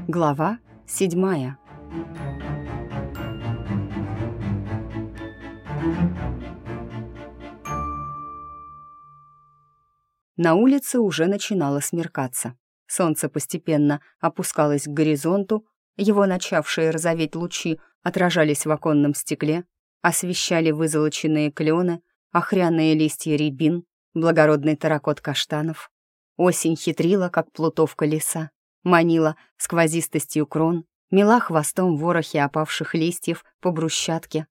Глава 7. На улице уже начинало смеркаться. Солнце постепенно опускалось к горизонту, его начавшие розоветь лучи отражались в оконном стекле, освещали вызолоченные клены, охряные листья рябин, благородный таракот каштанов. Осень хитрила, как плутовка лиса, манила сквозистостью крон, мела хвостом ворохи опавших листьев по брусчатке.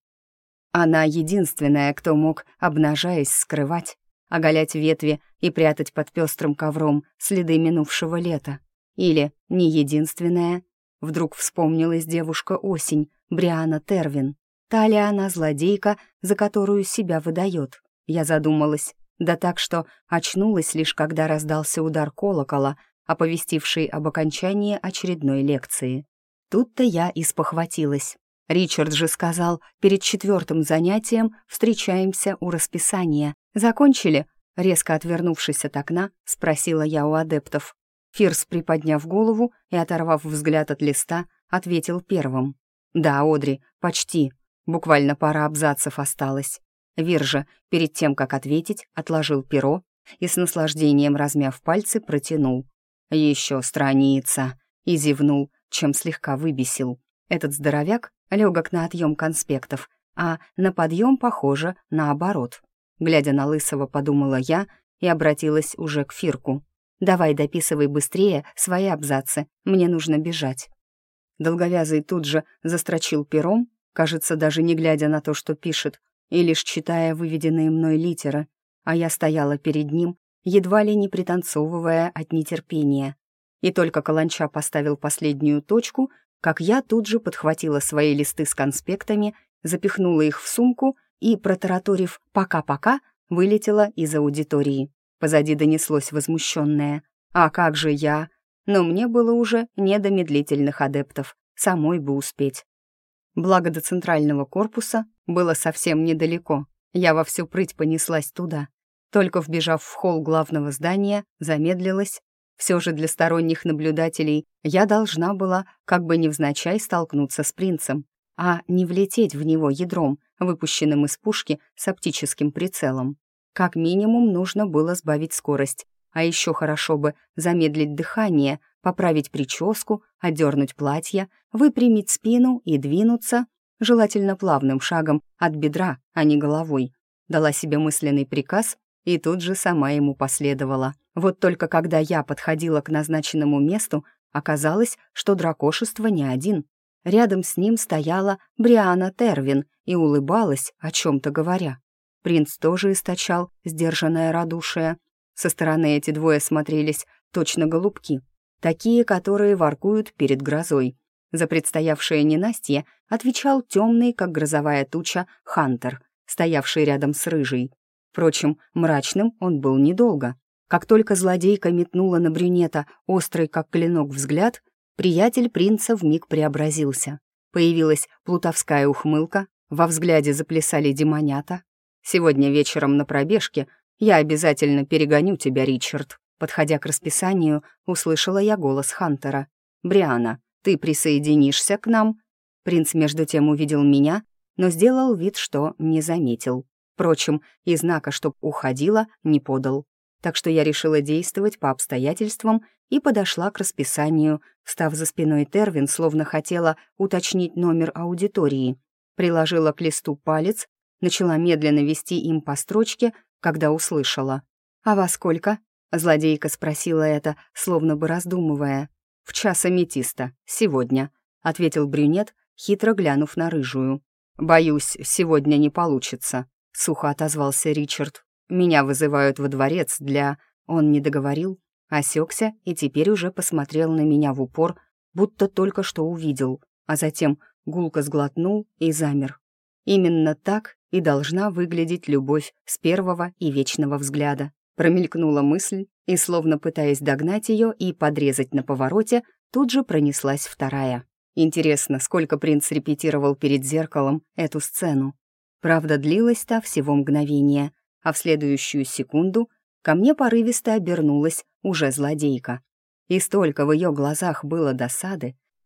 Она единственная, кто мог, обнажаясь, скрывать, оголять ветви и прятать под пестрым ковром следы минувшего лета. Или не единственная. Вдруг вспомнилась девушка-осень, Бриана Тервин. Та ли она злодейка, за которую себя выдает? Я задумалась, да так, что очнулась лишь когда раздался удар колокола, оповестивший об окончании очередной лекции. Тут-то я и спохватилась. Ричард же сказал, перед 4-м занятием встречаемся у расписания. «Закончили?» — резко отвернувшись от окна, спросила я у адептов. Фирс, приподняв голову и оторвав взгляд от листа, ответил первым. «Да, Одри, почти. Буквально пара абзацев осталось». Вир же, перед тем, как ответить, отложил перо и с наслаждением, размяв пальцы, протянул. «Еще страница!» и зевнул, чем слегка выбесил. Этот здоровяк легок на отъем конспектов, а на подъем, похоже, наоборот. Глядя на Лысого, подумала я и обратилась уже к Фирку. «Давай дописывай быстрее свои абзацы, мне нужно бежать». Долговязый тут же застрочил пером, кажется, даже не глядя на то, что пишет, и лишь читая выведенные мной литеры, а я стояла перед ним, едва ли не пританцовывая от нетерпения. И только каланча поставил последнюю точку, как я тут же подхватила свои листы с конспектами, запихнула их в сумку и, протараторив «пока-пока», вылетела из аудитории. Позади донеслось возмущенное: «А как же я?» Но мне было уже не до медлительных адептов, самой бы успеть. Благо до центрального корпуса было совсем недалеко. Я во всю прыть понеслась туда. Только вбежав в холл главного здания, замедлилась. Все же для сторонних наблюдателей я должна была как бы невзначай столкнуться с принцем, а не влететь в него ядром, выпущенным из пушки с оптическим прицелом. Как минимум нужно было сбавить скорость, а еще хорошо бы замедлить дыхание, поправить прическу, одернуть платье, выпрямить спину и двинуться, желательно плавным шагом, от бедра, а не головой. Дала себе мысленный приказ и тут же сама ему последовала. Вот только когда я подходила к назначенному месту, оказалось, что дракошество не один. Рядом с ним стояла Бриана Тервин и улыбалась, о чем-то говоря. Принц тоже источал сдержанное радушие. Со стороны эти двое смотрелись точно голубки, такие, которые воркуют перед грозой. За предстоявшее ненастье отвечал темный, как грозовая туча, Хантер, стоявший рядом с Рыжей. Впрочем, мрачным он был недолго. Как только злодейка метнула на брюнета острый, как клинок, взгляд, приятель принца вмиг преобразился. Появилась плутовская ухмылка, во взгляде заплясали демонята. «Сегодня вечером на пробежке я обязательно перегоню тебя, Ричард». Подходя к расписанию, услышала я голос Хантера. «Бриана, ты присоединишься к нам?» Принц между тем увидел меня, но сделал вид, что не заметил. Впрочем, и знака, чтоб уходила, не подал. Так что я решила действовать по обстоятельствам и подошла к расписанию, встав за спиной Тервин, словно хотела уточнить номер аудитории. Приложила к листу палец, начала медленно вести им по строчке, когда услышала. «А во сколько?» — злодейка спросила это, словно бы раздумывая. «В час аметиста, сегодня», — ответил брюнет, хитро глянув на Рыжую. «Боюсь, сегодня не получится», — сухо отозвался Ричард. «Меня вызывают во дворец для...» Он не договорил, осекся и теперь уже посмотрел на меня в упор, будто только что увидел, а затем гулко сглотнул и замер. Именно так и должна выглядеть любовь с первого и вечного взгляда. Промелькнула мысль, и, словно пытаясь догнать ее и подрезать на повороте, тут же пронеслась вторая. Интересно, сколько принц репетировал перед зеркалом эту сцену. Правда, длилась-то всего мгновение, а в следующую секунду ко мне порывисто обернулась уже злодейка. И столько в ее глазах было досады,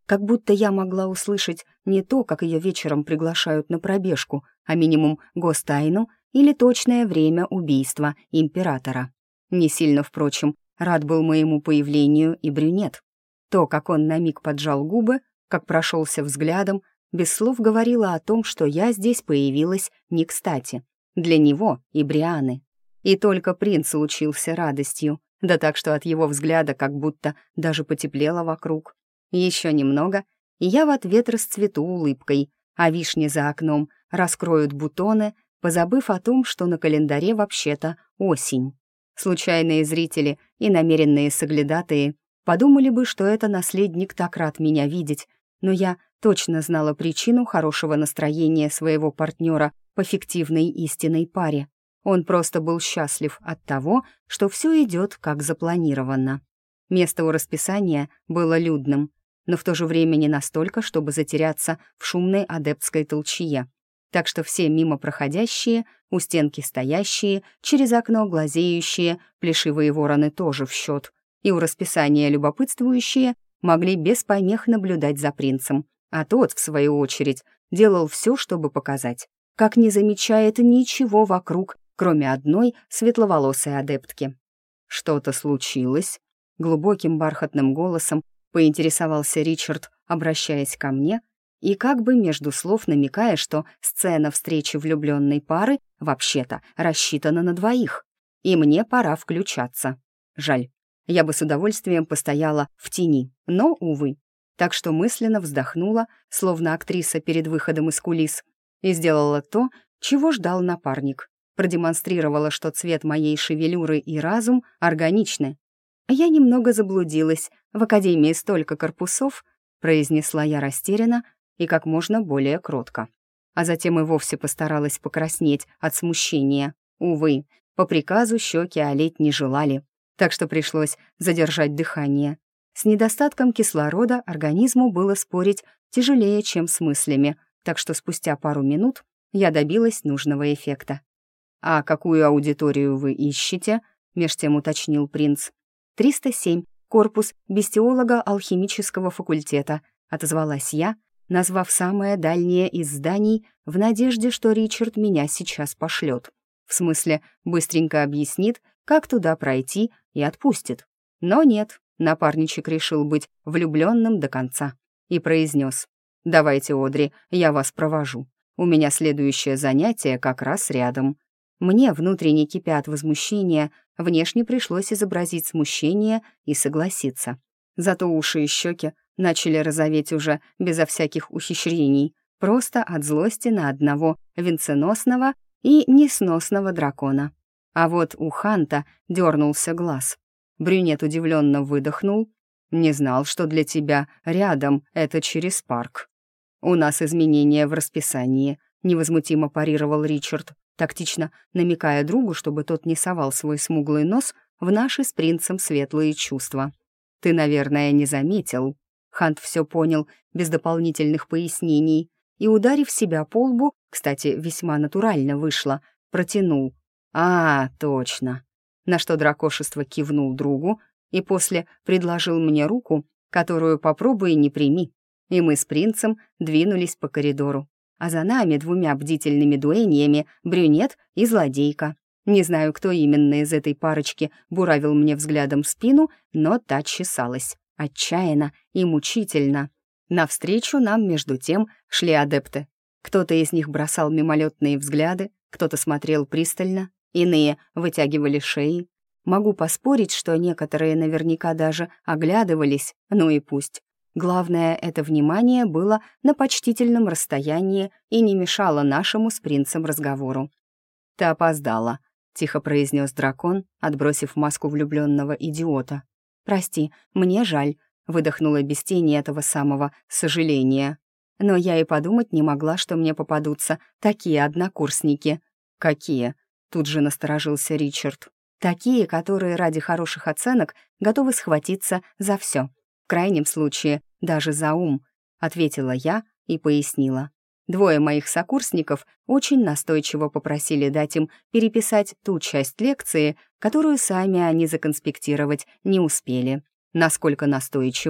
как будто я могла услышать не то, как ее вечером приглашают на пробежку, а минимум гостайну или точное время убийства императора. Не сильно, впрочем, рад был моему появлению и брюнет. То, как он на миг поджал губы, как прошелся взглядом, без слов говорило о том, что я здесь появилась не кстати. Для него и Брианы. И только принц лучился радостью, да так, что от его взгляда как будто даже потеплело вокруг. Еще немного, и я в ответ расцвету улыбкой, а вишни за окном раскроют бутоны, позабыв о том, что на календаре вообще-то осень. Случайные зрители и намеренные соглядатые подумали бы, что это наследник так рад меня видеть, но я точно знала причину хорошего настроения своего партнера по фиктивной истинной паре. Он просто был счастлив от того, что все идет как запланировано. Место у расписания было людным, но в то же время не настолько, чтобы затеряться в шумной адептской толчье. Так что все мимо проходящие, у стенки стоящие, через окно глазеющие, плешивые вороны тоже в счет, и у расписания любопытствующие могли без помех наблюдать за принцем, а тот, в свою очередь, делал все, чтобы показать, как не замечает ничего вокруг, кроме одной светловолосой адептки. «Что-то случилось?» — глубоким бархатным голосом поинтересовался Ричард, обращаясь ко мне, и как бы между слов намекая, что сцена встречи влюбленной пары вообще-то рассчитана на двоих, и мне пора включаться. Жаль, я бы с удовольствием постояла в тени, но, увы. Так что мысленно вздохнула, словно актриса перед выходом из кулис, и сделала то, чего ждал напарник. Продемонстрировала, что цвет моей шевелюры и разум органичны. «Я немного заблудилась. В академии столько корпусов», — произнесла я растерянно и как можно более кротко. А затем и вовсе постаралась покраснеть от смущения. Увы, по приказу щеки олеть не желали, так что пришлось задержать дыхание. С недостатком кислорода организму было спорить тяжелее, чем с мыслями, так что спустя пару минут я добилась нужного эффекта. «А какую аудиторию вы ищете?» — меж тем уточнил принц. «307, корпус бестиолога-алхимического факультета», — отозвалась я, назвав самое дальнее из зданий в надежде, что Ричард меня сейчас пошлет. В смысле, быстренько объяснит, как туда пройти и отпустит. Но нет, напарничек решил быть влюбленным до конца и произнес: «Давайте, Одри, я вас провожу. У меня следующее занятие как раз рядом». Мне, внутренне кипя от возмущения, внешне пришлось изобразить смущение и согласиться. Зато уши и щеки начали розоветь уже безо всяких ухищрений, просто от злости на одного венценосного и несносного дракона. А вот у Ханта дернулся глаз. Брюнет удивленно выдохнул. «Не знал, что для тебя рядом это через парк». «У нас изменения в расписании», — невозмутимо парировал Ричард, тактично намекая другу, чтобы тот не совал свой смуглый нос в наши с принцем светлые чувства. «Ты, наверное, не заметил». Хант все понял без дополнительных пояснений и, ударив себя по лбу, кстати, весьма натурально вышло, протянул: «А, точно». На что дракошество кивнул другу и после предложил мне руку, которую попробуй не прими, и мы с принцем двинулись по коридору. А за нами двумя бдительными дуэньями брюнет и злодейка. Не знаю, кто именно из этой парочки буравил мне взглядом в спину, но та чесалась. Отчаянно и мучительно. Навстречу нам, между тем, шли адепты. Кто-то из них бросал мимолетные взгляды, кто-то смотрел пристально, иные вытягивали шеи. Могу поспорить, что некоторые наверняка даже оглядывались, ну и пусть. Главное, это внимание было на почтительном расстоянии и не мешало нашему с принцем разговору. «Ты опоздала», — тихо произнес дракон, отбросив маску влюбленного идиота. «Прости, мне жаль», — выдохнула без тени этого самого сожаления. «Но я и подумать не могла, что мне попадутся такие однокурсники». «Какие?» — тут же насторожился Ричард. «Такие, которые ради хороших оценок готовы схватиться за все. В крайнем случае, даже за ум», — ответила я и пояснила. Двое моих сокурсников очень настойчиво попросили дать им переписать ту часть лекции, которую сами они законспектировать не успели. «Насколько настойчиво?» —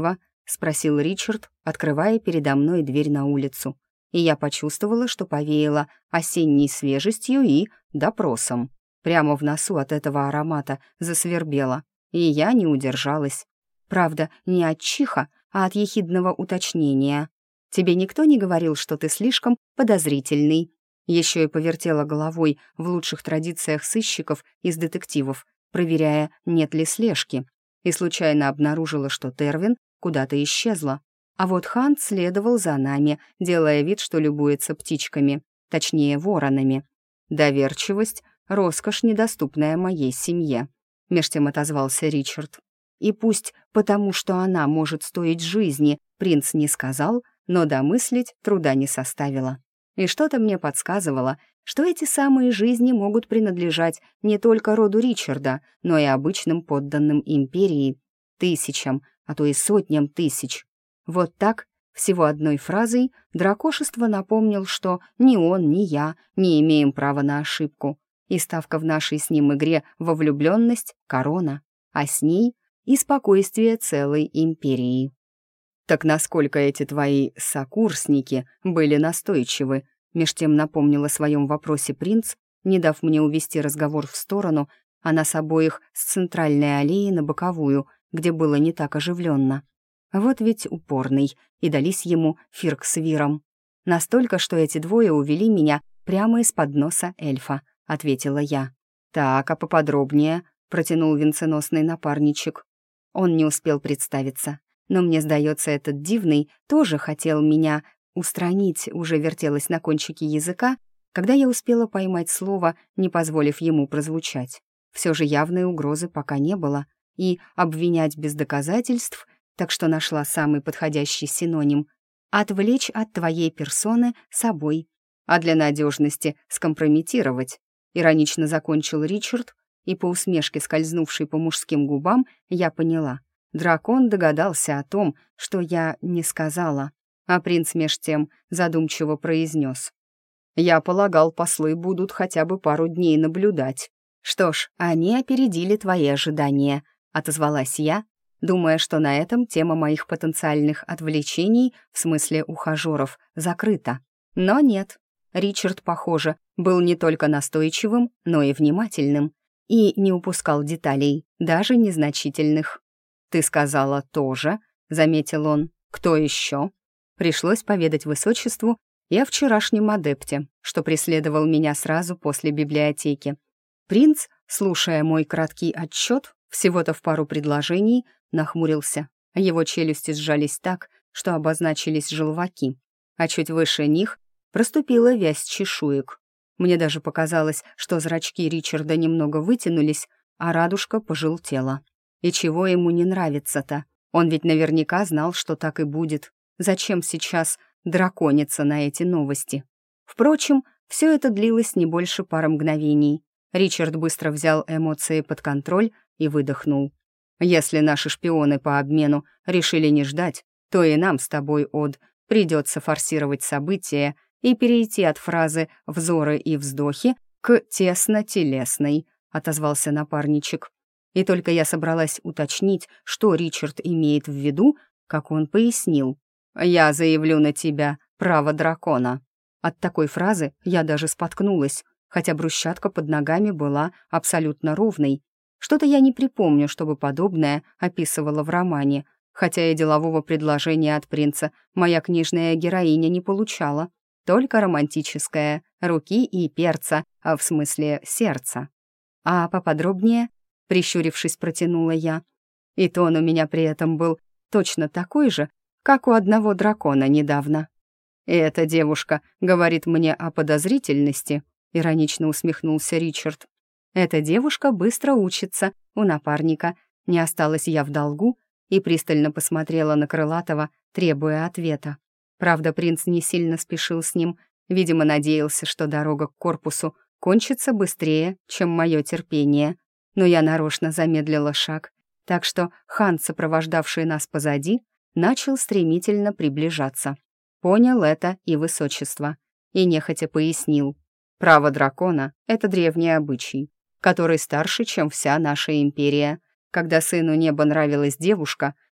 спросил Ричард, открывая передо мной дверь на улицу. И я почувствовала, что повеяло осенней свежестью и допросом. Прямо в носу от этого аромата засвербело, и я не удержалась. Правда, не от чиха, а от ехидного уточнения. «Тебе никто не говорил, что ты слишком подозрительный?» Еще и повертела головой в лучших традициях сыщиков из детективов, проверяя, нет ли слежки, и случайно обнаружила, что Тервин куда-то исчезла. А вот Хант следовал за нами, делая вид, что любуется птичками, точнее, воронами. «Доверчивость — роскошь, недоступная моей семье», — меж тем отозвался Ричард. И пусть потому, что она может стоить жизни, принц не сказал, но домыслить труда не составило. И что-то мне подсказывало, что эти самые жизни могут принадлежать не только роду Ричарда, но и обычным подданным империи, тысячам, а то и сотням тысяч. Вот так, всего одной фразой, дракошество напомнил, что ни он, ни я не имеем права на ошибку, и ставка в нашей с ним игре во влюбленность — корона, а с ней и спокойствие целой империи. «Так насколько эти твои сокурсники были настойчивы?» Меж тем напомнил о своем вопросе принц, не дав мне увести разговор в сторону, а нас обоих с центральной аллеи на боковую, где было не так оживленно. Вот ведь упорный, и дались ему фирк с виром. «Настолько, что эти двое увели меня прямо из-под носа эльфа», — ответила я. «Так, а поподробнее?» — протянул венценосный напарничек. Он не успел представиться, но мне сдается, этот дивный тоже хотел меня устранить, уже вертелось на кончике языка, когда я успела поймать слово, не позволив ему прозвучать. Все же явной угрозы пока не было, и обвинять без доказательств, так что нашла самый подходящий синоним — отвлечь от твоей персоны собой, а для надежности скомпрометировать. Иронично закончил Ричард, и по усмешке, скользнувшей по мужским губам, я поняла. Дракон догадался о том, что я не сказала, а принц меж тем задумчиво произнес. «Я полагал, послы будут хотя бы пару дней наблюдать». «Что ж, они опередили твои ожидания», — отозвалась я, думая, что на этом тема моих потенциальных отвлечений, в смысле ухажеров, закрыта. Но нет. Ричард, похоже, был не только настойчивым, но и внимательным, и не упускал деталей, даже незначительных. «Ты сказала тоже», — заметил он. «Кто еще?» Пришлось поведать высочеству и о вчерашнем адепте, что преследовал меня сразу после библиотеки. Принц, слушая мой краткий отчет, всего-то в пару предложений, нахмурился. Его челюсти сжались так, что обозначились желваки, а чуть выше них проступила вязь чешуек. Мне даже показалось, что зрачки Ричарда немного вытянулись, а радужка пожелтела. И чего ему не нравится-то? Он ведь наверняка знал, что так и будет. Зачем сейчас дракониться на эти новости? Впрочем, все это длилось не больше пары мгновений. Ричард быстро взял эмоции под контроль и выдохнул. «Если наши шпионы по обмену решили не ждать, то и нам с тобой, Од, придется форсировать события и перейти от фразы «взоры и вздохи» к «тесно-телесной», — отозвался напарничек. И только я собралась уточнить, что Ричард имеет в виду, как он пояснил. «Я заявлю на тебя право дракона». От такой фразы я даже споткнулась, хотя брусчатка под ногами была абсолютно ровной. Что-то я не припомню, чтобы подобное описывала в романе, хотя и делового предложения от принца моя книжная героиня не получала, только романтическое, руки и перца, а в смысле сердца. «А поподробнее?» — прищурившись, протянула я. И тон у меня при этом был точно такой же, как у одного дракона недавно. «И эта девушка говорит мне о подозрительности», — иронично усмехнулся Ричард. «Эта девушка быстро учится у напарника. Не осталась я в долгу», и пристально посмотрела на Крылатого, требуя ответа. Правда, принц не сильно спешил с ним, видимо, надеялся, что дорога к корпусу кончится быстрее, чем мое терпение. Но я нарочно замедлила шаг, так что хан, сопровождавший нас позади, начал стремительно приближаться. Понял это и высочество, и нехотя пояснил. Право дракона — это древний обычай, который старше, чем вся наша империя. Когда сыну неба нравилась девушка,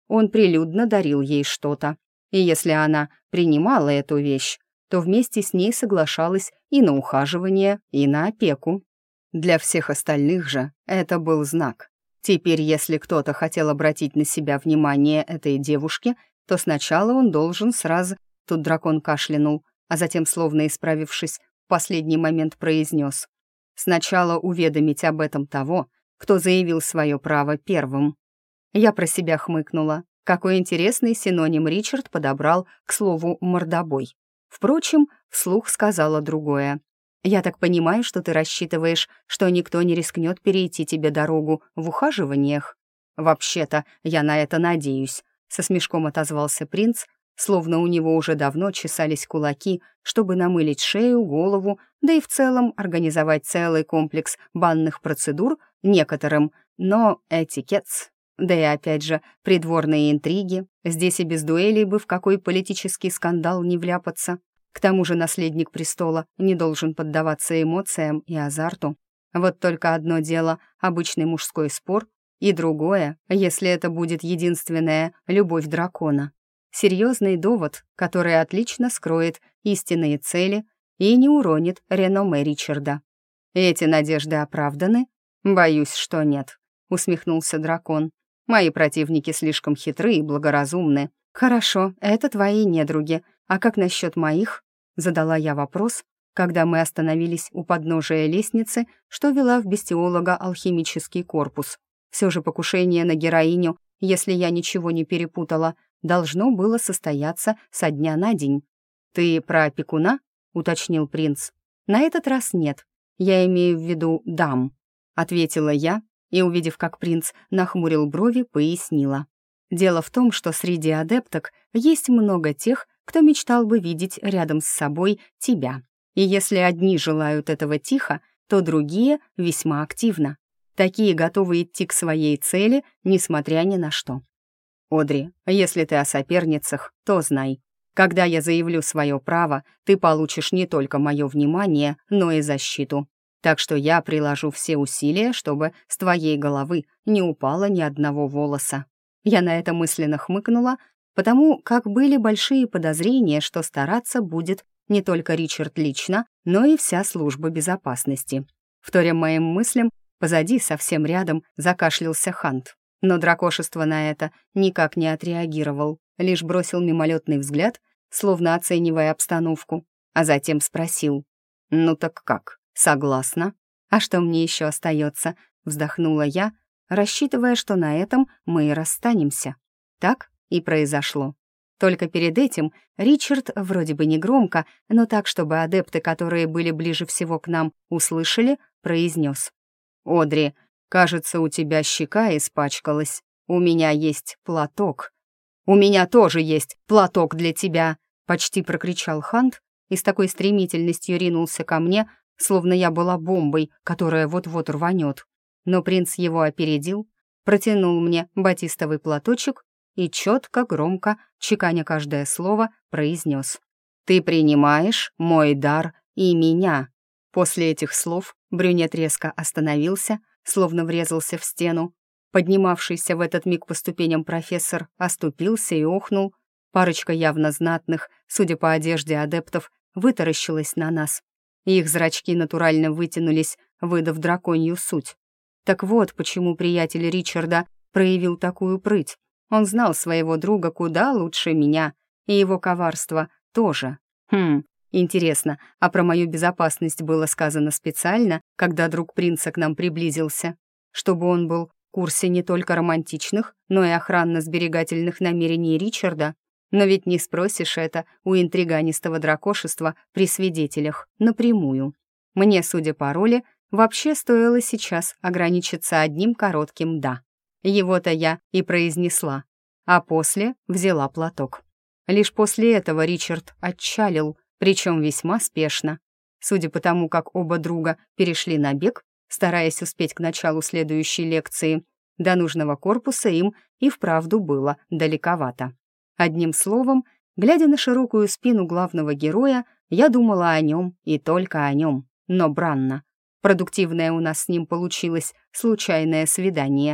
он прилюдно дарил ей что-то. И если она принимала эту вещь, то вместе с ней соглашалась и на ухаживание, и на опеку. Для всех остальных же это был знак. Теперь, если кто-то хотел обратить на себя внимание этой девушки, то сначала он должен сразу... Тут дракон кашлянул, а затем, словно исправившись, в последний момент произнес: «Сначала уведомить об этом того, кто заявил свое право первым». Я про себя хмыкнула. Какой интересный синоним Ричард подобрал к слову «мордобой». Впрочем, вслух сказала другое. «Я так понимаю, что ты рассчитываешь, что никто не рискнет перейти тебе дорогу в ухаживаниях?» «Вообще-то, я на это надеюсь», — со смешком отозвался принц, словно у него уже давно чесались кулаки, чтобы намылить шею, голову, да и в целом организовать целый комплекс банных процедур некоторым, но этикетс. Да и опять же, придворные интриги. Здесь и без дуэлей бы в какой политический скандал не вляпаться. К тому же наследник престола не должен поддаваться эмоциям и азарту. Вот только одно дело — обычный мужской спор, и другое, если это будет единственная любовь дракона. Серьезный довод, который отлично скроет истинные цели и не уронит реноме Ричарда. «Эти надежды оправданы?» «Боюсь, что нет», — усмехнулся дракон. «Мои противники слишком хитры и благоразумны». «Хорошо, это твои недруги. А как насчет моих?» — задала я вопрос, когда мы остановились у подножия лестницы, что вела в бестиолого-алхимический корпус. Все же покушение на героиню, если я ничего не перепутала, должно было состояться со дня на день. «Ты про опекуна?» — уточнил принц. «На этот раз нет. Я имею в виду дам», — ответила я, и, увидев, как принц нахмурил брови, пояснила. «Дело в том, что среди адепток есть много тех, кто мечтал бы видеть рядом с собой тебя. И если одни желают этого тихо, то другие весьма активно. Такие готовы идти к своей цели, несмотря ни на что. Одри, если ты о соперницах, то знай, когда я заявлю свое право, ты получишь не только мое внимание, но и защиту. Так что я приложу все усилия, чтобы с твоей головы не упало ни одного волоса». Я на это мысленно хмыкнула, потому как были большие подозрения, что стараться будет не только Ричард лично, но и вся служба безопасности. Вторя моим мыслям, позади, совсем рядом, закашлялся Хант. Но дракошество на это никак не отреагировал, лишь бросил мимолетный взгляд, словно оценивая обстановку, а затем спросил: «Ну так как, согласна?» «А что мне еще остается?» — вздохнула я, рассчитывая, что на этом мы и расстанемся. Так и произошло. Только перед этим Ричард, вроде бы негромко, но так, чтобы адепты, которые были ближе всего к нам, услышали, произнес: «Одри, кажется, у тебя щека испачкалась. У меня есть платок». «У меня тоже есть платок для тебя!» — почти прокричал Хант и с такой стремительностью ринулся ко мне, словно я была бомбой, которая вот-вот рванет. Но принц его опередил, протянул мне батистовый платочек и четко, громко, чеканя каждое слово, произнес: «Ты принимаешь мой дар и меня». После этих слов брюнет резко остановился, словно врезался в стену. Поднимавшийся в этот миг по ступеням профессор оступился и охнул. Парочка явно знатных, судя по одежде адептов, вытаращилась на нас. Их зрачки натурально вытянулись, выдав драконью суть. Так вот, почему приятель Ричарда проявил такую прыть. Он знал своего друга куда лучше меня, и его коварство тоже. Интересно, а про мою безопасность было сказано специально, когда друг принца к нам приблизился? Чтобы он был в курсе не только романтичных, но и охранно-сберегательных намерений Ричарда? Но ведь не спросишь это у интриганистого дракошества при свидетелях напрямую. Мне, судя по роли, вообще стоило сейчас ограничиться одним коротким «да». Его-то я и произнесла, а после взяла платок. Лишь после этого Ричард отчалил, причем весьма спешно. Судя по тому, как оба друга перешли на бег, стараясь успеть к началу следующей лекции, до нужного корпуса им и вправду было далековато. Одним словом, глядя на широкую спину главного героя, я думала о нем и только о нем, но бранно. Продуктивное у нас с ним получилось случайное свидание.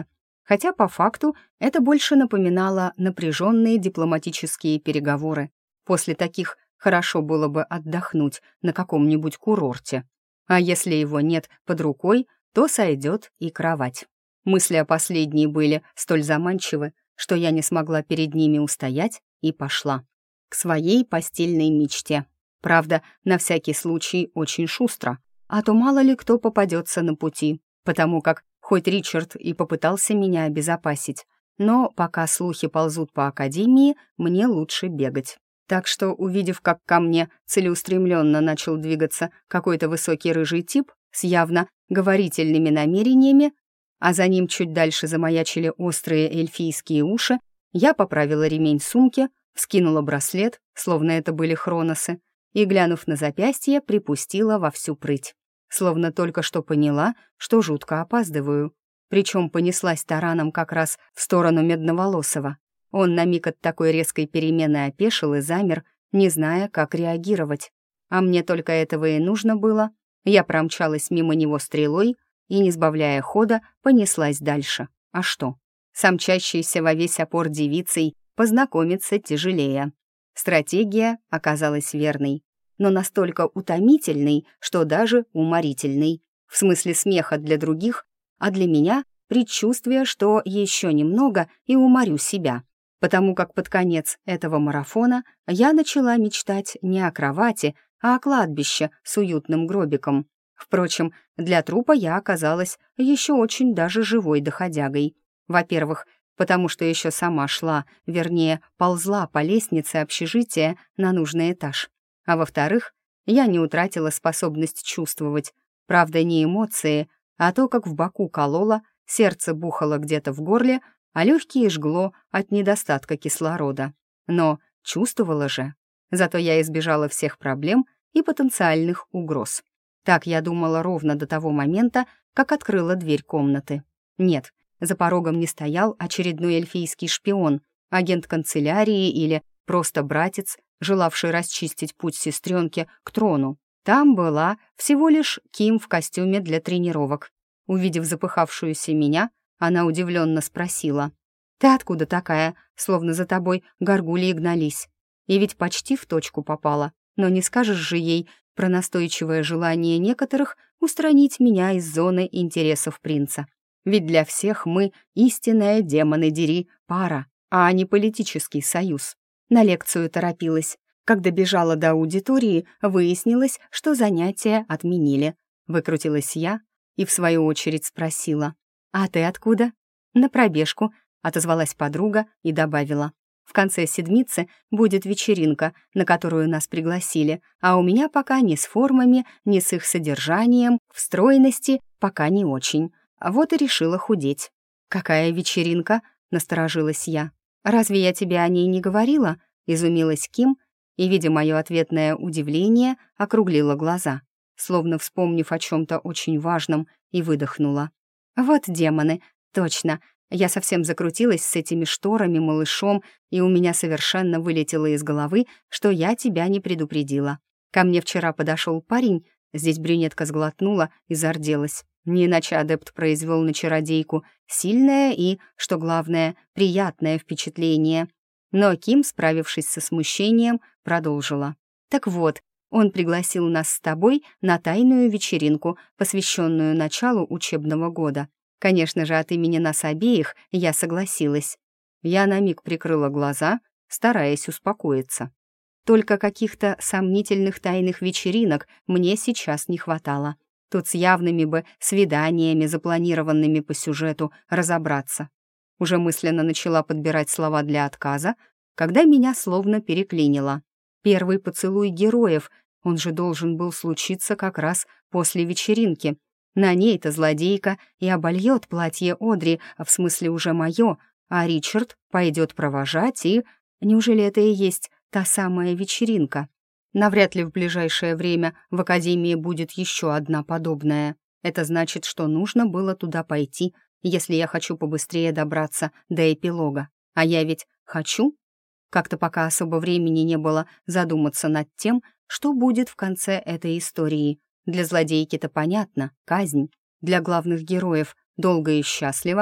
Хотя по факту это больше напоминало напряженные дипломатические переговоры. После таких хорошо было бы отдохнуть на каком-нибудь курорте. А если его нет под рукой, то сойдет и кровать. Мысли о последней были столь заманчивы, что я не смогла перед ними устоять и пошла к своей постельной мечте. Правда, на всякий случай очень шустро, а то мало ли кто попадется на пути, потому как хоть Ричард и попытался меня обезопасить, но пока слухи ползут по академии, мне лучше бегать. Так что, увидев, как ко мне целеустремленно начал двигаться какой-то высокий рыжий тип с явно говорительными намерениями, а за ним чуть дальше замаячили острые эльфийские уши, я поправила ремень сумки, вскинула браслет, словно это были хроносы, и, глянув на запястье, припустила во всю прыть. Словно только что поняла, что жутко опаздываю. Причем понеслась тараном как раз в сторону Медноволосого. Он на миг от такой резкой перемены опешил и замер, не зная, как реагировать. А мне только этого и нужно было. Я промчалась мимо него стрелой и, не сбавляя хода, понеслась дальше. А что? С мчащейся во весь опор девицей познакомиться тяжелее. Стратегия оказалась верной, но настолько утомительной, что даже уморительной. В смысле смеха для других, а для меня предчувствие, что еще немного и уморю себя. Потому как под конец этого марафона я начала мечтать не о кровати, а о кладбище с уютным гробиком. Впрочем, для трупа я оказалась еще очень даже живой доходягой. Во-первых, потому что еще сама шла, вернее, ползла по лестнице общежития на нужный этаж. А во-вторых, я не утратила способность чувствовать, правда, не эмоции, а то, как в боку кололо, сердце бухало где-то в горле, а легкие жгло от недостатка кислорода. Но чувствовала же. Зато я избежала всех проблем и потенциальных угроз. Так я думала ровно до того момента, как открыла дверь комнаты. Нет, за порогом не стоял очередной эльфийский шпион, агент канцелярии или просто братец, желавший расчистить путь сестренке к трону. Там была всего лишь Ким в костюме для тренировок. Увидев запыхавшуюся меня, она удивленно спросила: «Ты откуда такая? Словно за тобой горгульи гнались». И ведь почти в точку попала, но не скажешь же ей про настойчивое желание некоторых устранить меня из зоны интересов принца. Ведь для всех мы истинная, демоны дери, пара, а не политический союз. На лекцию торопилась. Когда бежала до аудитории, выяснилось, что занятия отменили. Выкрутилась я и в свою очередь спросила: «А ты откуда?» «На пробежку», — отозвалась подруга и добавила: «В конце седмицы будет вечеринка, на которую нас пригласили, а у меня пока ни с формами, ни с их содержанием, в стройности пока не очень. Вот и решила худеть». «Какая вечеринка?» — насторожилась я. «Разве я тебе о ней не говорила?» — изумилась Ким, и, видя мое ответное удивление, округлила глаза, словно вспомнив о чем-то очень важном, и выдохнула. «Вот демоны, точно. Я совсем закрутилась с этими шторами, малышом, и у меня совершенно вылетело из головы, что я тебя не предупредила. Ко мне вчера подошел парень», здесь брюнетка сглотнула и зарделась. Не иначе адепт произвел на чародейку сильное и, что главное, приятное впечатление. Но Ким, справившись со смущением, продолжила. «Так вот, он пригласил нас с тобой на тайную вечеринку, посвященную началу учебного года. Конечно же, от имени нас обеих я согласилась». Я на миг прикрыла глаза, стараясь успокоиться. Только каких-то сомнительных тайных вечеринок мне сейчас не хватало. Тут с явными бы свиданиями, запланированными по сюжету, разобраться. Уже мысленно начала подбирать слова для отказа, когда меня словно переклинило. Первый поцелуй героев, он же должен был случиться как раз после вечеринки. На ней-то злодейка и обольет платье Одри, в смысле уже мое, а Ричард пойдет провожать и... Неужели это и есть та самая вечеринка? Навряд ли в ближайшее время в академии будет еще одна подобная. Это значит, что нужно было туда пойти, если я хочу побыстрее добраться до эпилога. А я ведь хочу. Как-то пока особо времени не было задуматься над тем, что будет в конце этой истории. Для злодейки-то понятно, казнь. Для главных героев долго и счастливо,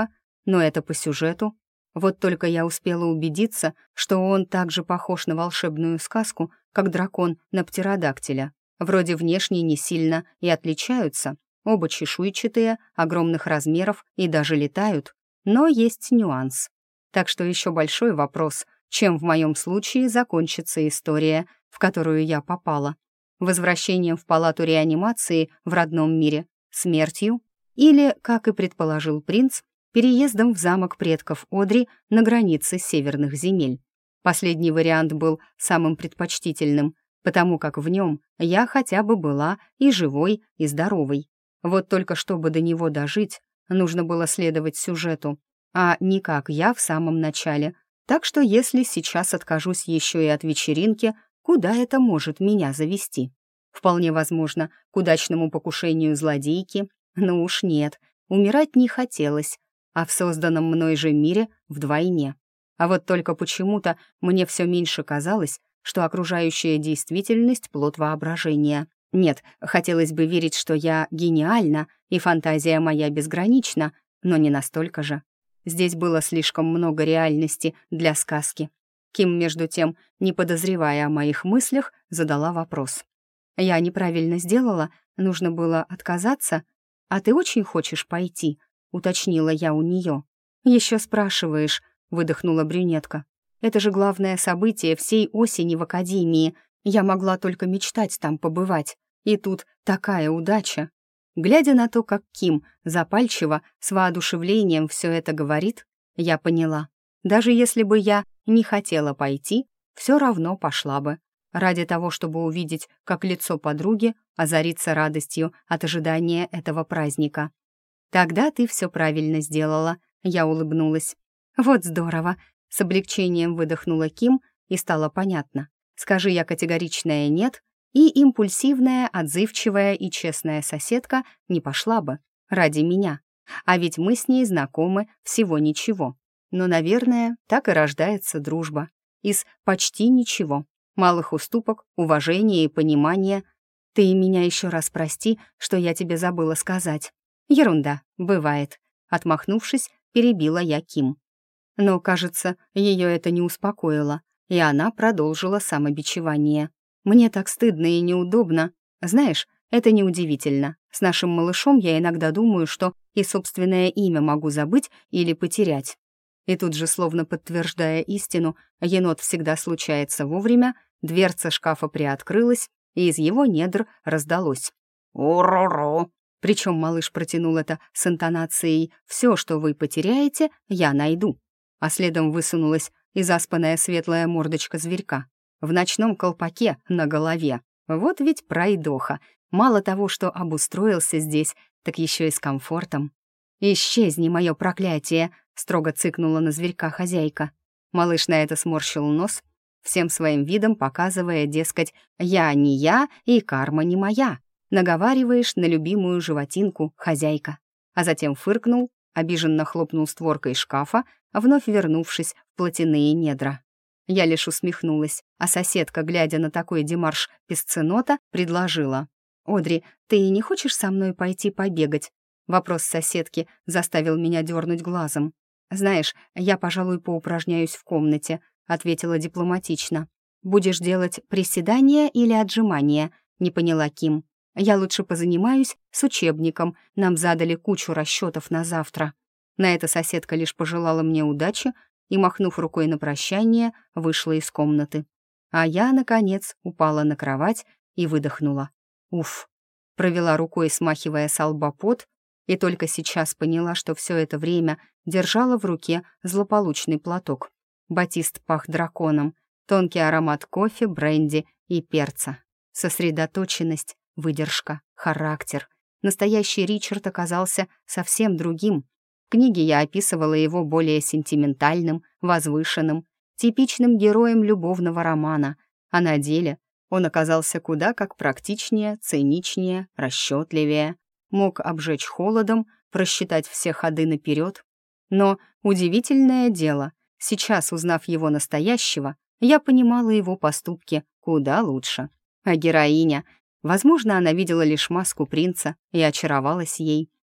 но это по сюжету. Вот только я успела убедиться, что он так же похож на волшебную сказку, как дракон на птеродактиля. Вроде внешне не сильно и отличаются, оба чешуйчатые, огромных размеров и даже летают, но есть нюанс. Так что еще большой вопрос, чем в моем случае закончится история, в которую я попала. Возвращением в палату реанимации в родном мире, смертью или, как и предположил принц, переездом в замок предков Одри на границе северных земель. Последний вариант был самым предпочтительным, потому как в нем я хотя бы была и живой, и здоровой. Вот только чтобы до него дожить, нужно было следовать сюжету, а не как я в самом начале. Так что если сейчас откажусь еще и от вечеринки, куда это может меня завести? Вполне возможно, к удачному покушению злодейки, но уж нет, умирать не хотелось, а в созданном мной же мире вдвойне. А вот только почему-то мне все меньше казалось, что окружающая действительность — плод воображения. Нет, хотелось бы верить, что я гениальна, и фантазия моя безгранична, но не настолько же. Здесь было слишком много реальности для сказки. Ким, между тем, не подозревая о моих мыслях, задала вопрос. «Я неправильно сделала, нужно было отказаться, а ты очень хочешь пойти?» — уточнила я у нее. «Еще спрашиваешь», — выдохнула брюнетка. «Это же главное событие всей осени в академии. Я могла только мечтать там побывать. И тут такая удача». Глядя на то, как Ким запальчиво, с воодушевлением все это говорит, я поняла. Даже если бы я не хотела пойти, все равно пошла бы. Ради того, чтобы увидеть, как лицо подруги озарится радостью от ожидания этого праздника. «Тогда ты все правильно сделала», — я улыбнулась. «Вот здорово», — с облегчением выдохнула Ким, и стало понятно. Скажи я категоричное «нет», и импульсивная, отзывчивая и честная соседка не пошла бы ради меня. А ведь мы с ней знакомы всего ничего. Но, наверное, так и рождается дружба. Из почти ничего. Малых уступок, уважения и понимания. Ты меня еще раз прости, что я тебе забыла сказать. Ерунда, бывает. Отмахнувшись, перебила я Ким. Но, кажется, ее это не успокоило, и она продолжила самобичевание. Мне так стыдно и неудобно. Знаешь, это неудивительно. С нашим малышом я иногда думаю, что и собственное имя могу забыть или потерять. И тут же, словно подтверждая истину, енот всегда случается вовремя, дверца шкафа приоткрылась, и из его недр раздалось «Уруру». Причем малыш протянул это с интонацией «все, что вы потеряете, я найду». А следом высунулась и заспанная светлая мордочка зверька в ночном колпаке на голове. Вот ведь пройдоха. Мало того, что обустроился здесь, так еще и с комфортом. «Исчезни, мое проклятие!» — строго цыкнула на зверька хозяйка. Малыш на это сморщил нос, всем своим видом показывая, дескать, «я не я и карма не моя», наговариваешь на любимую животинку хозяйка. А затем фыркнул, обиженно хлопнул створкой шкафа, вновь вернувшись в плотяные недра. Я лишь усмехнулась, а соседка, глядя на такой демарш песценота, предложила. «Одри, ты не хочешь со мной пойти побегать?» Вопрос соседки заставил меня дернуть глазом. «Знаешь, я, пожалуй, поупражняюсь в комнате», — ответила дипломатично. «Будешь делать приседания или отжимания?» — не поняла Ким. «Я лучше позанимаюсь с учебником, нам задали кучу расчетов на завтра». На это соседка лишь пожелала мне удачи и, махнув рукой на прощание, вышла из комнаты. А я, наконец, упала на кровать и выдохнула. Уф. Провела рукой, смахивая с лба пот, и только сейчас поняла, что все это время держала в руке злополучный платок. Батист пах драконом, тонкий аромат кофе, бренди и перца. Сосредоточенность, выдержка, характер. Настоящий Ричард оказался совсем другим. В книге я описывала его более сентиментальным, возвышенным, типичным героем любовного романа, а на деле он оказался куда как практичнее, циничнее, расчетливее, мог обжечь холодом, просчитать все ходы наперед. Но удивительное дело, сейчас, узнав его настоящего, я понимала его поступки куда лучше. А героиня, возможно, она видела лишь маску принца и очаровалась ей.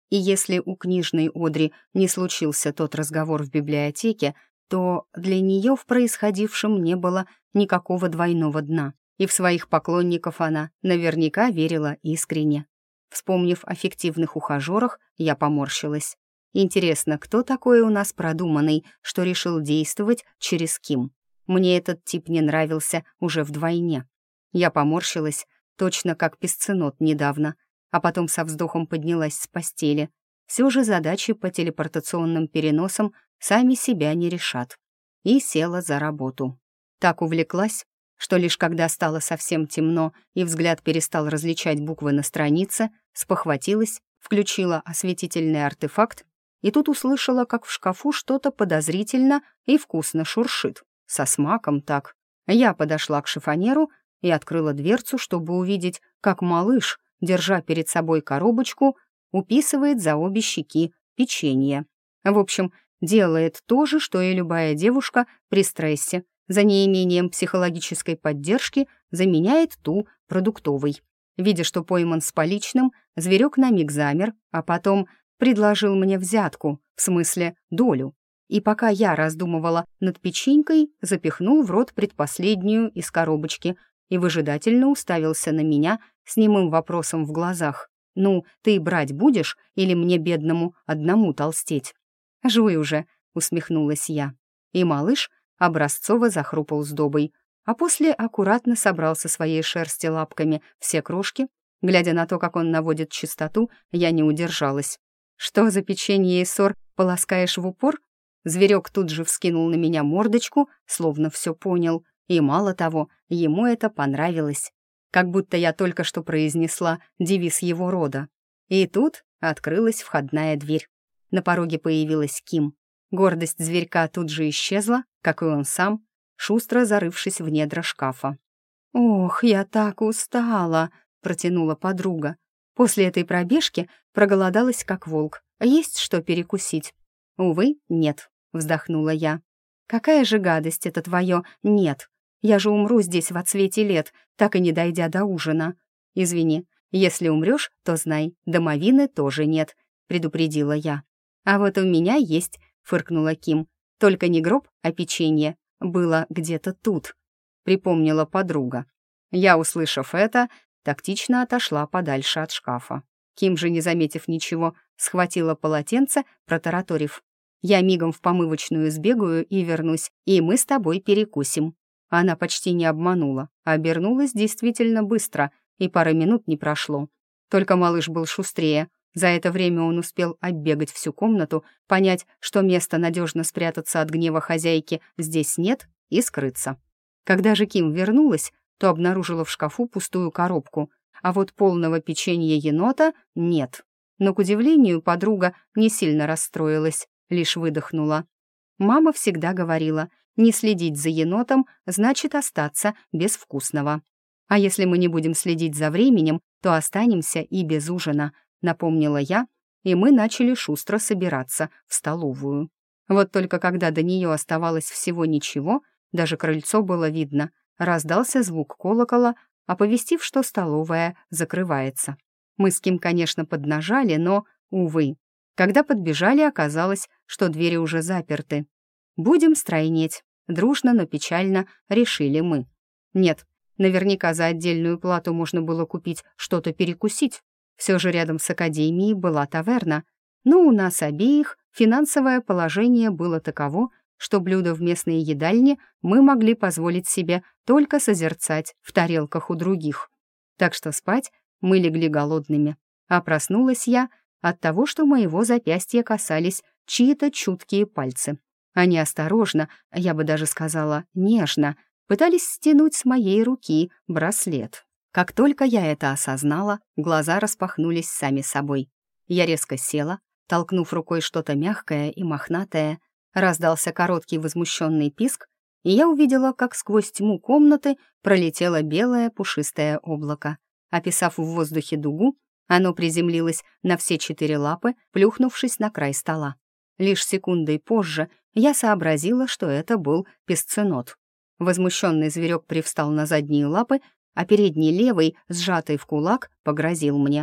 И если у книжной Одри не случился тот разговор в библиотеке, то для нее в происходившем не было никакого двойного дна, и в своих поклонников она наверняка верила искренне. Вспомнив о фиктивных ухажерах, я поморщилась. Интересно, кто такой у нас продуманный, что решил действовать через Ким? Мне этот тип не нравился уже вдвойне. Я поморщилась, точно как песценот недавно, а потом со вздохом поднялась с постели. Все же задачи по телепортационным переносам сами себя не решат. И села за работу. Так увлеклась, что лишь когда стало совсем темно и взгляд перестал различать буквы на странице, спохватилась, включила осветительный артефакт и тут услышала, как в шкафу что-то подозрительно и вкусно шуршит. Со смаком так. Я подошла к шифонеру и открыла дверцу, чтобы увидеть, как малыш, держа перед собой коробочку, уписывает за обе щеки печенье. В общем, делает то же, что и любая девушка при стрессе. За неимением психологической поддержки заменяет ту продуктовой. Видя, что пойман с поличным, зверек на миг замер, а потом предложил мне взятку, в смысле долю. И пока я раздумывала над печенькой, запихнул в рот предпоследнюю из коробочки и выжидательно уставился на меня с немым вопросом в глазах. «Ну, ты брать будешь или мне, бедному, одному толстеть?» «Жуй уже», — усмехнулась я. И малыш образцово захрупал сдобой, а после аккуратно собрал со своей шерсти лапками все крошки. Глядя на то, как он наводит чистоту, я не удержалась. «Что за печенье и сор полоскаешь в упор?» Зверек тут же вскинул на меня мордочку, словно все понял, и мало того, ему это понравилось. Как будто я только что произнесла девиз его рода. И тут открылась входная дверь. На пороге появилась Ким. Гордость зверька тут же исчезла, как и он сам, шустро зарывшись в недра шкафа. «Ох, я так устала!» — протянула подруга. После этой пробежки проголодалась как волк. Есть что перекусить? «Увы, нет», — вздохнула я. «Какая же гадость это твое «нет». Я же умру здесь в отсвете лет, так и не дойдя до ужина. Извини, если умрешь, то знай, домовины тоже нет», — предупредила я. «А вот у меня есть», — фыркнула Ким. «Только не гроб, а печенье. Было где-то тут», — припомнила подруга. Я, услышав это, тактично отошла подальше от шкафа. Ким же, не заметив ничего, схватила полотенце, протараторив: «Я мигом в помывочную сбегаю и вернусь, и мы с тобой перекусим». Она почти не обманула, а обернулась действительно быстро, и пары минут не прошло. Только малыш был шустрее. За это время он успел оббегать всю комнату, понять, что места надежно спрятаться от гнева хозяйки здесь нет, и скрыться. Когда же Ким вернулась, то обнаружила в шкафу пустую коробку, а вот полного печенья енота нет. Но, к удивлению, подруга не сильно расстроилась, лишь выдохнула. Мама всегда говорила, не следить за енотом значит остаться без вкусного. А если мы не будем следить за временем, то останемся и без ужина, напомнила я, и мы начали шустро собираться в столовую. Вот только когда до нее оставалось всего ничего, даже крыльцо было видно, раздался звук колокола, оповестив, что столовая закрывается. Мы с Ким, конечно, поднажали, но, увы. Когда подбежали, оказалось, что двери уже заперты. «Будем стройнеть», — дружно, но печально решили мы. Нет, наверняка за отдельную плату можно было купить что-то перекусить. Все же рядом с академией была таверна. Но у нас обеих финансовое положение было таково, что блюда в местной едальне мы могли позволить себе только созерцать в тарелках у других. Так что спать мы легли голодными. А проснулась я от того, что моего запястья касались чьи-то чуткие пальцы. Они осторожно, я бы даже сказала нежно, пытались стянуть с моей руки браслет. Как только я это осознала, глаза распахнулись сами собой. Я резко села, толкнув рукой что-то мягкое и мохнатое, раздался короткий возмущенный писк, и я увидела, как сквозь тьму комнаты пролетело белое пушистое облако. Описав в воздухе дугу, оно приземлилось на все 4 лапы, плюхнувшись на край стола. Лишь секундой позже я сообразила, что это был песценот. Возмущенный зверек привстал на задние лапы, а передний левый, сжатый в кулак, погрозил мне.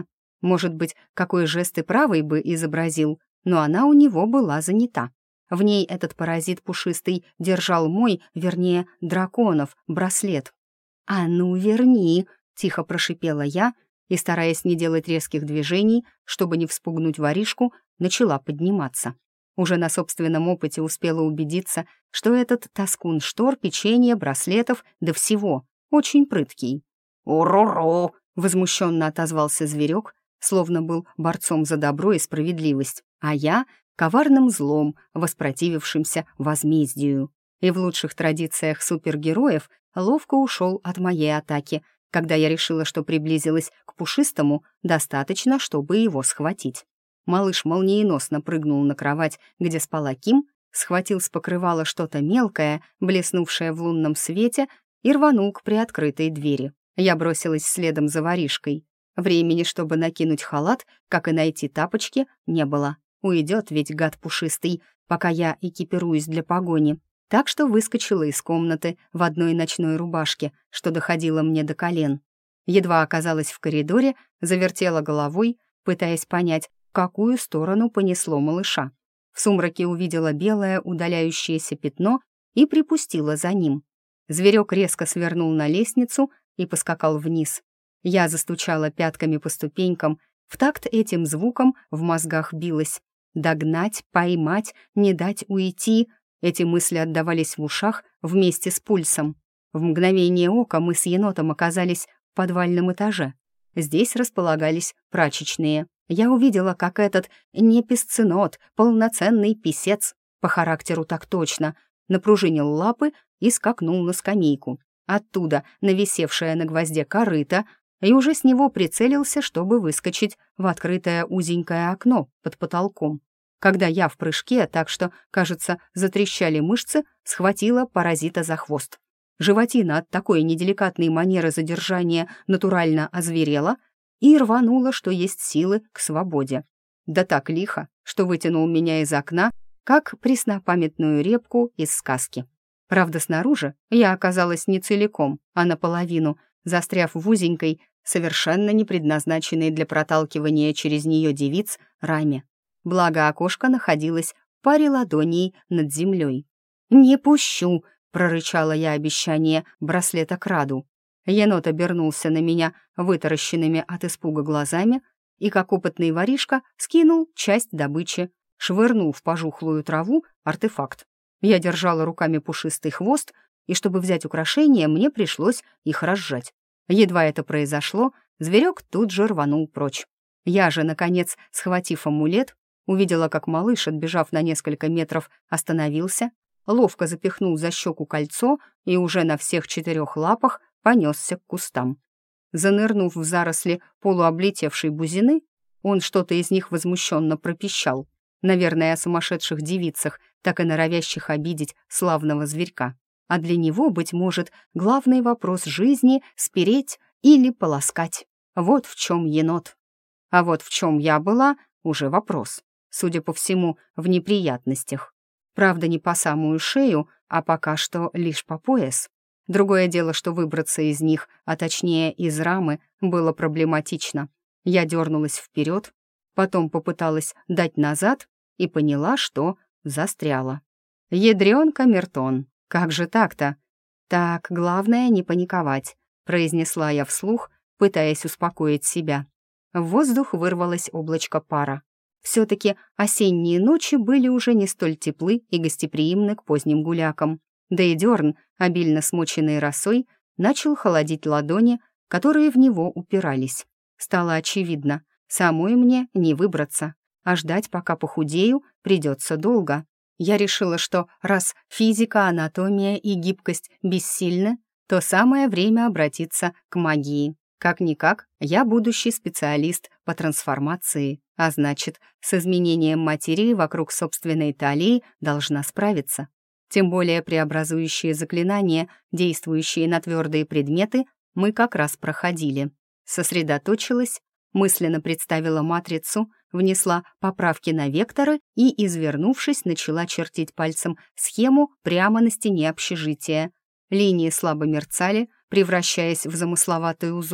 Может быть, какой жест и правой бы изобразил, но она у него была занята. В ней этот паразит пушистый держал мой, вернее, драконов, браслет. «А ну, верни!» — тихо прошипела я и, стараясь не делать резких движений, чтобы не вспугнуть воришку, начала подниматься. Уже на собственном опыте успела убедиться, что этот таскун штор, печенье, браслетов, да всего, очень прыткий. «Уру-ру!» — возмущенно отозвался зверек, словно был борцом за добро и справедливость, а я — коварным злом, воспротивившимся возмездию. И в лучших традициях супергероев ловко ушел от моей атаки, когда я решила, что приблизилась к пушистому достаточно, чтобы его схватить. Малыш молниеносно прыгнул на кровать, где спала Ким, схватил с покрывала что-то мелкое, блеснувшее в лунном свете, и рванул к приоткрытой двери. Я бросилась следом за воришкой. Времени, чтобы накинуть халат, как и найти тапочки, не было. Уйдет ведь гад пушистый, пока я экипируюсь для погони. Так что выскочила из комнаты в одной ночной рубашке, что доходило мне до колен. Едва оказалась в коридоре, завертела головой, пытаясь понять, в какую сторону понесло малыша. В сумраке увидела белое удаляющееся пятно и припустила за ним. Зверек резко свернул на лестницу и поскакал вниз. Я застучала пятками по ступенькам, в такт этим звуком в мозгах билось. Догнать, поймать, не дать уйти — эти мысли отдавались в ушах вместе с пульсом. В мгновение ока мы с енотом оказались в подвальном этаже. Здесь располагались прачечные. Я увидела, как этот неписценот, полноценный писец, по характеру так точно, напружинил лапы и скакнул на скамейку. Оттуда нависевшая на гвозде корыто, и уже с него прицелился, чтобы выскочить в открытое узенькое окно под потолком. Когда я в прыжке, так что, кажется, затрещали мышцы, схватила паразита за хвост. Животина от такой неделикатной манеры задержания натурально озверела и рванула, что есть силы, к свободе. Да так лихо, что вытянул меня из окна, как преснопамятную репку из сказки. Правда, снаружи я оказалась не целиком, а наполовину, застряв в узенькой, совершенно не предназначенной для проталкивания через нее девиц, раме. Благо окошко находилось в паре ладоней над землей. «Не пущу!» — прорычала я обещание браслета краду. Енот обернулся на меня вытаращенными от испуга глазами и, как опытный воришка, скинул часть добычи, швырнул в пожухлую траву артефакт. Я держала руками пушистый хвост, и чтобы взять украшения, мне пришлось их разжать. Едва это произошло, зверек тут же рванул прочь. Я же, наконец, схватив амулет, увидела, как малыш, отбежав на несколько метров, остановился, ловко запихнул за щеку кольцо и уже на всех 4 лапах понесся к кустам. Занырнув в заросли полуоблетевшей бузины, он что-то из них возмущенно пропищал. Наверное, о сумасшедших девицах, так и норовящих обидеть славного зверька. А для него, быть может, главный вопрос жизни — спереть или полоскать. Вот в чем енот. А вот в чем я была — уже вопрос. Судя по всему, в неприятностях. Правда, не по самую шею, а пока что лишь по пояс. Другое дело, что выбраться из них, а точнее из рамы, было проблематично. Я дернулась вперед, потом попыталась дать назад и поняла, что застряла. Ядрён камертон. Как же так-то? Так, главное не паниковать, произнесла я вслух, пытаясь успокоить себя. В воздух вырвалось облачко пара. Все-таки осенние ночи были уже не столь теплы и гостеприимны к поздним гулякам. Да и дерн, обильно смоченный росой, начал холодить ладони, которые в него упирались. Стало очевидно, самой мне не выбраться, а ждать, пока похудею, придется долго. Я решила, что раз физика, анатомия и гибкость бессильны, то самое время обратиться к магии. Как-никак, я будущий специалист по трансформации, а значит, с изменением материи вокруг собственной талии должна справиться. Тем более преобразующие заклинания, действующие на твердые предметы, мы как раз проходили. Сосредоточилась, мысленно представила матрицу, внесла поправки на векторы и, извернувшись, начала чертить пальцем схему прямо на стене общежития. Линии слабо мерцали, превращаясь в замысловатый узор.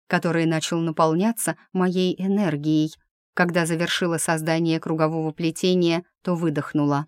который начал наполняться моей энергией. Когда завершила создание кругового плетения, то выдохнула.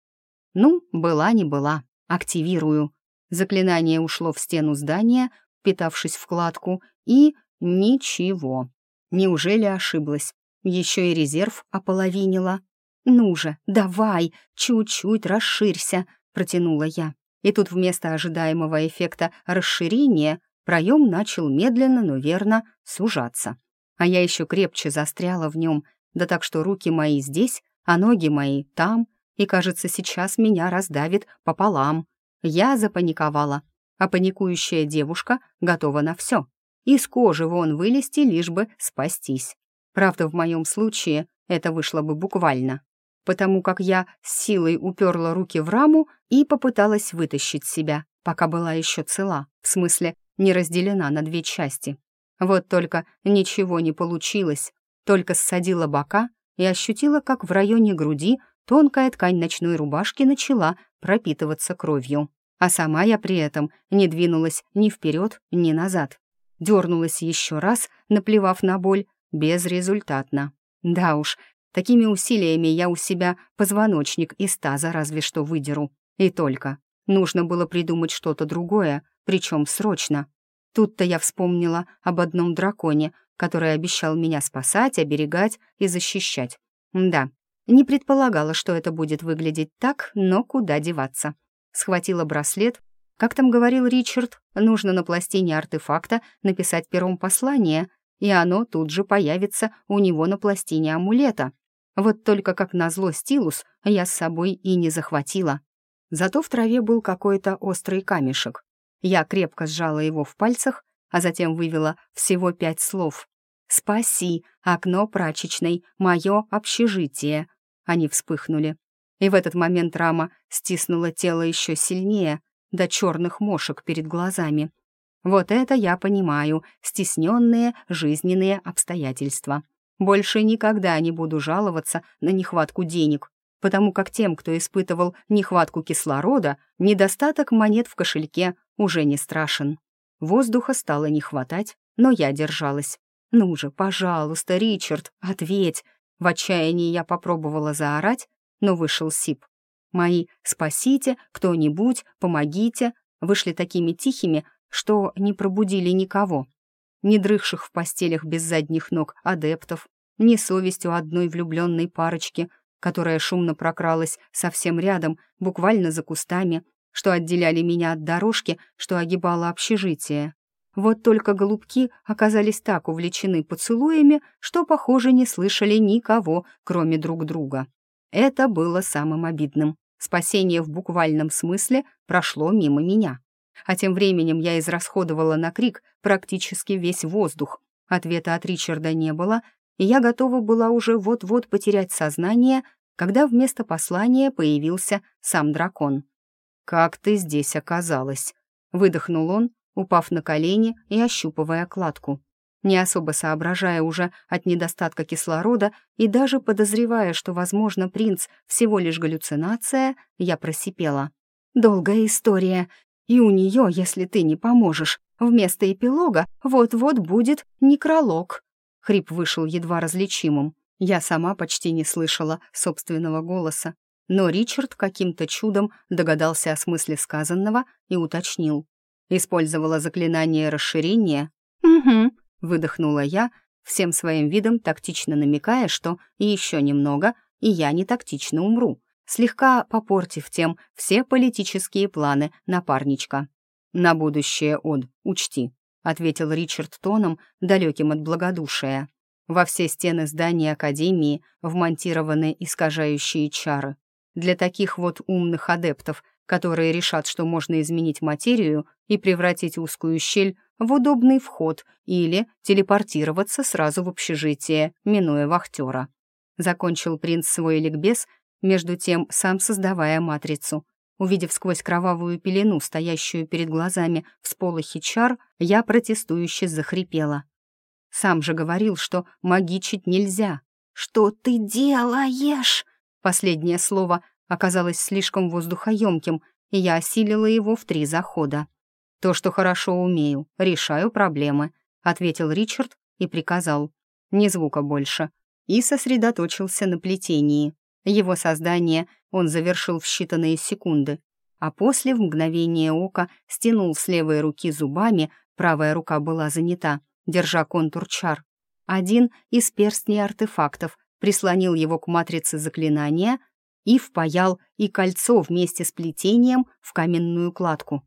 Ну, была не была. Активирую. Заклинание ушло в стену здания, впитавшись в кладку, и ничего. Неужели ошиблась? Еще и резерв ополовинила. «Ну же, давай, чуть-чуть расширься», — протянула я. И тут вместо ожидаемого эффекта расширения проем начал медленно, но верно сужаться. А я еще крепче застряла в нем, да так что руки мои здесь, а ноги мои там, и, кажется, сейчас меня раздавит пополам. Я запаниковала, а паникующая девушка готова на все. Из кожи вон вылезти, лишь бы спастись. Правда, в моем случае это вышло бы буквально, потому как я с силой уперла руки в раму и попыталась вытащить себя, пока была еще цела, в смысле не разделена на две части. Вот только ничего не получилось, только ссадила бока и ощутила, как в районе груди тонкая ткань ночной рубашки начала пропитываться кровью. А сама я при этом не двинулась ни вперед, ни назад. Дернулась еще раз, наплевав на боль, безрезультатно. Да уж, такими усилиями я у себя позвоночник из таза разве что выдеру. И только. Нужно было придумать что-то другое, причем срочно. Тут-то я вспомнила об одном драконе, который обещал меня спасать, оберегать и защищать. Да, не предполагала, что это будет выглядеть так, но куда деваться. Схватила браслет. Как там говорил Ричард, нужно на пластине артефакта написать пером послание, и оно тут же появится у него на пластине амулета. Вот только как назло стилус я с собой и не захватила. Зато в траве был какой-то острый камешек. Я крепко сжала его в пальцах, а затем вывела всего 5 слов. «Спаси, окно прачечной, мое общежитие». Они вспыхнули. И в этот момент рама стиснула тело еще сильнее, до черных мошек перед глазами. Вот это я понимаю, стесненные жизненные обстоятельства. Больше никогда не буду жаловаться на нехватку денег, потому как тем, кто испытывал нехватку кислорода, недостаток монет в кошельке уже не страшен. Воздуха стало не хватать, но я держалась. «Ну же, пожалуйста, Ричард, ответь!» В отчаянии я попробовала заорать, но вышел сип. Мои «спасите», «кто-нибудь», «помогите» вышли такими тихими, что не пробудили никого. Ни дрыхших в постелях без задних ног адептов, ни совестью одной влюбленной парочки, которая шумно прокралась совсем рядом, буквально за кустами, что отделяли меня от дорожки, что огибала общежитие. Вот только голубки оказались так увлечены поцелуями, что, похоже, не слышали никого, кроме друг друга. Это было самым обидным. Спасение в буквальном смысле прошло мимо меня. А тем временем я израсходовала на крик практически весь воздух. Ответа от Ричарда не было, и я готова была уже вот-вот потерять сознание, когда вместо послания появился сам дракон. «Как ты здесь оказалась?» — выдохнул он, упав на колени и ощупывая кладку. Не особо соображая уже от недостатка кислорода и даже подозревая, что, возможно, принц всего лишь галлюцинация, я просипела. «Долгая история, и у нее, если ты не поможешь, вместо эпилога вот-вот будет некролог». Хрип вышел едва различимым. Я сама почти не слышала собственного голоса, но Ричард каким-то чудом догадался о смысле сказанного и уточнил. Использовала заклинание расширения. «Угу», — выдохнула я, всем своим видом тактично намекая, что еще немного, и я не тактично умру, слегка попортив тем все политические планы напарничка. «На будущее, Од, учти», — ответил Ричард тоном, далеким от благодушия. «Во все стены здания Академии вмонтированы искажающие чары. Для таких вот умных адептов, которые решат, что можно изменить материю и превратить узкую щель в удобный вход или телепортироваться сразу в общежитие, минуя вахтера». Закончил принц свой ликбез, между тем сам создавая матрицу. Увидев сквозь кровавую пелену, стоящую перед глазами всполохи чар, я протестующе захрипела. Сам же говорил, что магичить нельзя. «Что ты делаешь?» Последнее слово оказалось слишком воздухоемким, и я осилила его в 3 захода. «То, что хорошо умею, решаю проблемы», — ответил Ричард и приказал. «Ни звука больше». И сосредоточился на плетении. Его создание он завершил в считанные секунды, а после в мгновение ока стянул с левой руки зубами, правая рука была занята, держа контур чар. Один из перстней артефактов прислонил его к матрице заклинания и впаял и кольцо вместе с плетением в каменную кладку.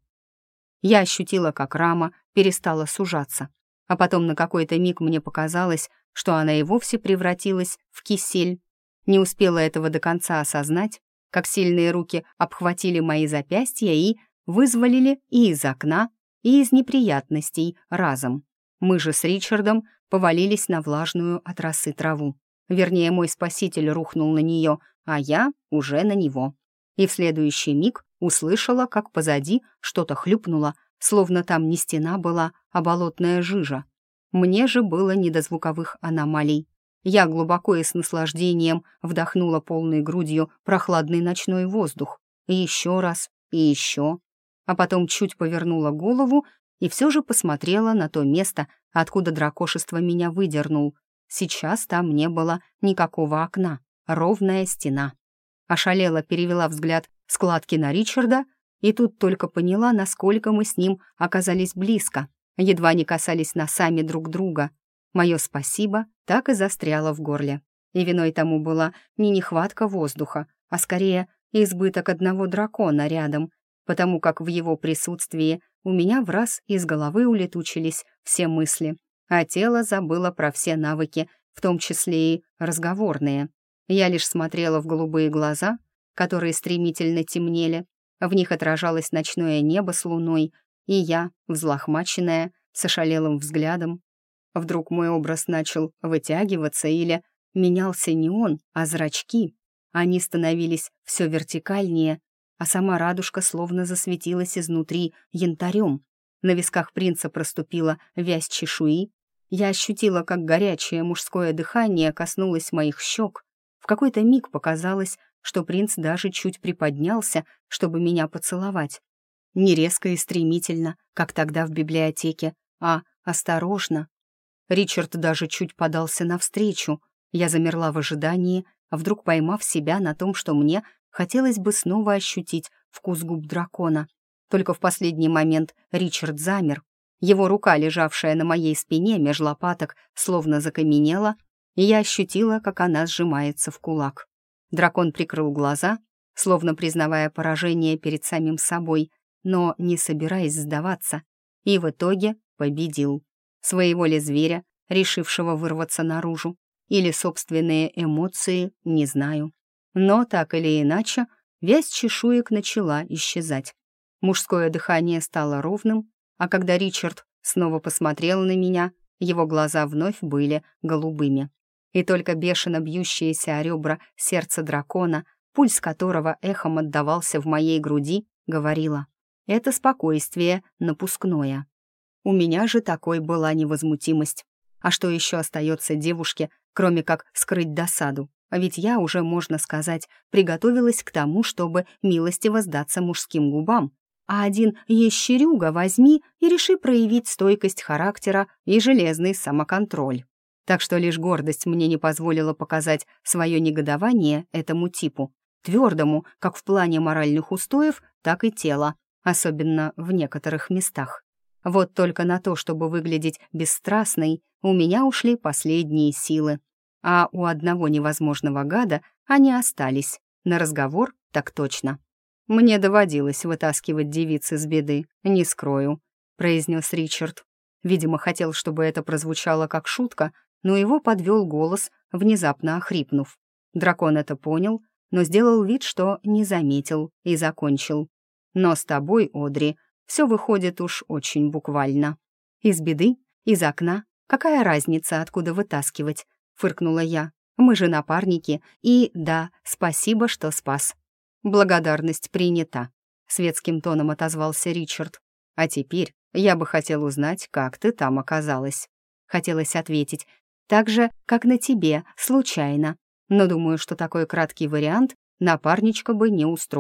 Я ощутила, как рама перестала сужаться, а потом на какой-то миг мне показалось, что она и вовсе превратилась в кисель. Не успела этого до конца осознать, как сильные руки обхватили мои запястья и вызволили и из окна, и из неприятностей разом. Мы же с Ричардом повалились на влажную от росы траву. Вернее, мой спаситель рухнул на нее, а я уже на него. И в следующий миг услышала, как позади что-то хлюпнуло, словно там не стена была, а болотная жижа. Мне же было не до звуковых аномалий. Я глубоко и с наслаждением вдохнула полной грудью прохладный ночной воздух. И еще раз, и еще. А потом чуть повернула голову и все же посмотрела на то место, откуда дракошество меня выдернул. Сейчас там не было никакого окна, ровная стена. Ошалела перевела взгляд с кладки на Ричарда, и тут только поняла, насколько мы с ним оказались близко, едва не касались носами друг друга. Мое спасибо так и застряло в горле. И виной тому была не нехватка воздуха, а скорее избыток одного дракона рядом, потому как в его присутствии у меня враз из головы улетучились все мысли, а тело забыло про все навыки, в том числе и разговорные. Я лишь смотрела в голубые глаза, которые стремительно темнели, в них отражалось ночное небо с луной, и я, взлохмаченная, с ошалелым взглядом. Вдруг мой образ начал вытягиваться или менялся не он, а зрачки. Они становились все вертикальнее, а сама радужка словно засветилась изнутри янтарем. На висках принца проступила вязь чешуи. Я ощутила, как горячее мужское дыхание коснулось моих щек. В какой-то миг показалось, что принц даже чуть приподнялся, чтобы меня поцеловать. Не резко и стремительно, как тогда в библиотеке, а осторожно. Ричард даже чуть подался навстречу. Я замерла в ожидании, вдруг поймав себя на том, что мне хотелось бы снова ощутить вкус губ дракона. Только в последний момент Ричард замер. Его рука, лежавшая на моей спине меж лопаток, словно закаменела, и я ощутила, как она сжимается в кулак. Дракон прикрыл глаза, словно признавая поражение перед самим собой, но не собираясь сдаваться, и в итоге победил. Своего ли зверя, решившего вырваться наружу, или собственные эмоции, не знаю. Но так или иначе, вязь чешуек начала исчезать. Мужское дыхание стало ровным, а когда Ричард снова посмотрел на меня, его глаза вновь были голубыми. И только бешено бьющееся о ребра сердце дракона, пульс которого эхом отдавался в моей груди, говорило: «Это спокойствие напускное». У меня же такой была невозмутимость. А что еще остается девушке, кроме как скрыть досаду? А ведь я уже, можно сказать, приготовилась к тому, чтобы милостиво сдаться мужским губам. А один ящерюга возьми и реши проявить стойкость характера и железный самоконтроль. Так что лишь гордость мне не позволила показать свое негодование этому типу, твердому как в плане моральных устоев, так и тела, особенно в некоторых местах. Вот только на то, чтобы выглядеть бесстрастной, у меня ушли последние силы. А у одного невозможного гада они остались. На разговор так точно. «Мне доводилось вытаскивать девиц из беды, не скрою», — произнес Ричард. Видимо, хотел, чтобы это прозвучало как шутка, но его подвел голос, внезапно охрипнув. Дракон это понял, но сделал вид, что не заметил, и закончил. «Но с тобой, Одри, все выходит уж очень буквально. Из беды, из окна. Какая разница, откуда вытаскивать?» — фыркнула я. «Мы же напарники, и да, спасибо, что спас». «Благодарность принята», — светским тоном отозвался Ричард. «А теперь я бы хотел узнать, как ты там оказалась». Хотелось ответить: «Так же, как на тебе, случайно». Но думаю, что такой краткий вариант напарничка бы не устроил.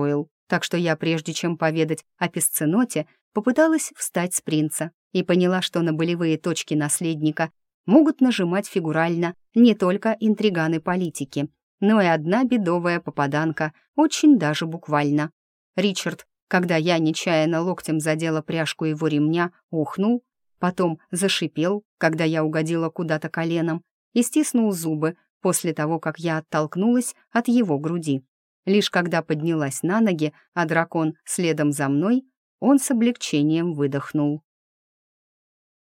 Так что я, прежде чем поведать о песценоте, попыталась встать с принца и поняла, что на болевые точки наследника могут нажимать фигурально не только интриганы-политики, но и одна бедовая попаданка, очень даже буквально. Ричард, когда я нечаянно локтем задела пряжку его ремня, ухнул, потом зашипел, когда я угодила куда-то коленом, и стиснул зубы после того, как я оттолкнулась от его груди. Лишь когда поднялась на ноги, а дракон следом за мной, он с облегчением выдохнул.